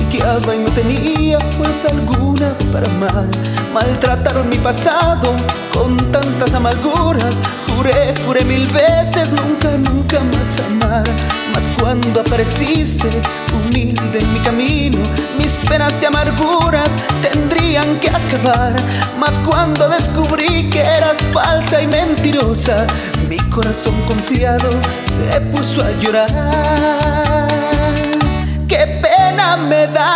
lloriqueaba y no tenía fuerza alguna para amar. Maltrataron mi pasado con tantas amarguras. Juré mil veces nunca, nunca más amar. Mas cuando apareciste, humilde en mi camino, mis penas y amarguras tendrían que acabar. Mas cuando descubrí que eras falsa y mentirosa, mi corazón confiado se puso a llorar. Qué pena me da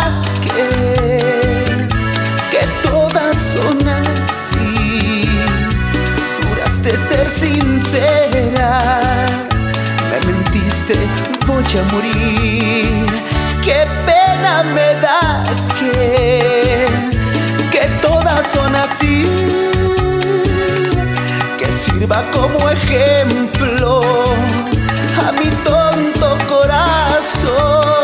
que todas son así. Juraste ser sincera, me mentiste, voy a morir. Qué pena me da que todas son así. Que sirva como ejemplo a mi tonto corazón.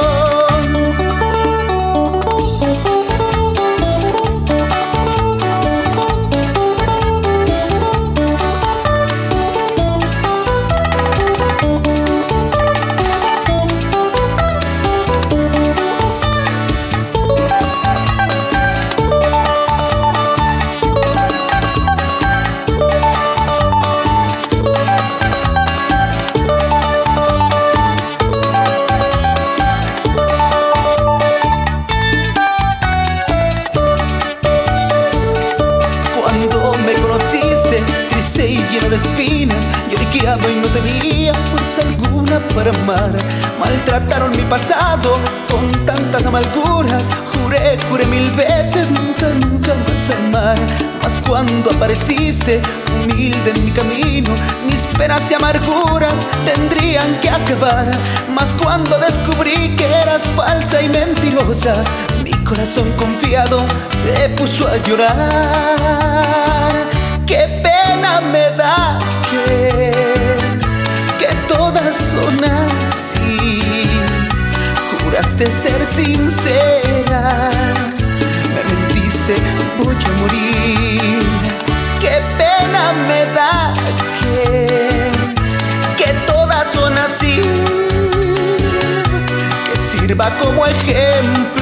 Y lleno de espinas, lloriqueaba y no tenía fuerza alguna para amar. Maltrataron mi pasado con tantas amarguras. Juré mil veces nunca, nunca más amar. Mas cuando apareciste, humilde en mi camino, mis penas y amarguras tendrían que acabar. Mas cuando descubrí que eras falsa y mentirosa, mi corazón confiado se puso a llorar. Qué pena me da que todas son así. Juraste ser sincera, me mentiste, voy a morir. Qué pena me da que todas son así. Que sirva como ejemplo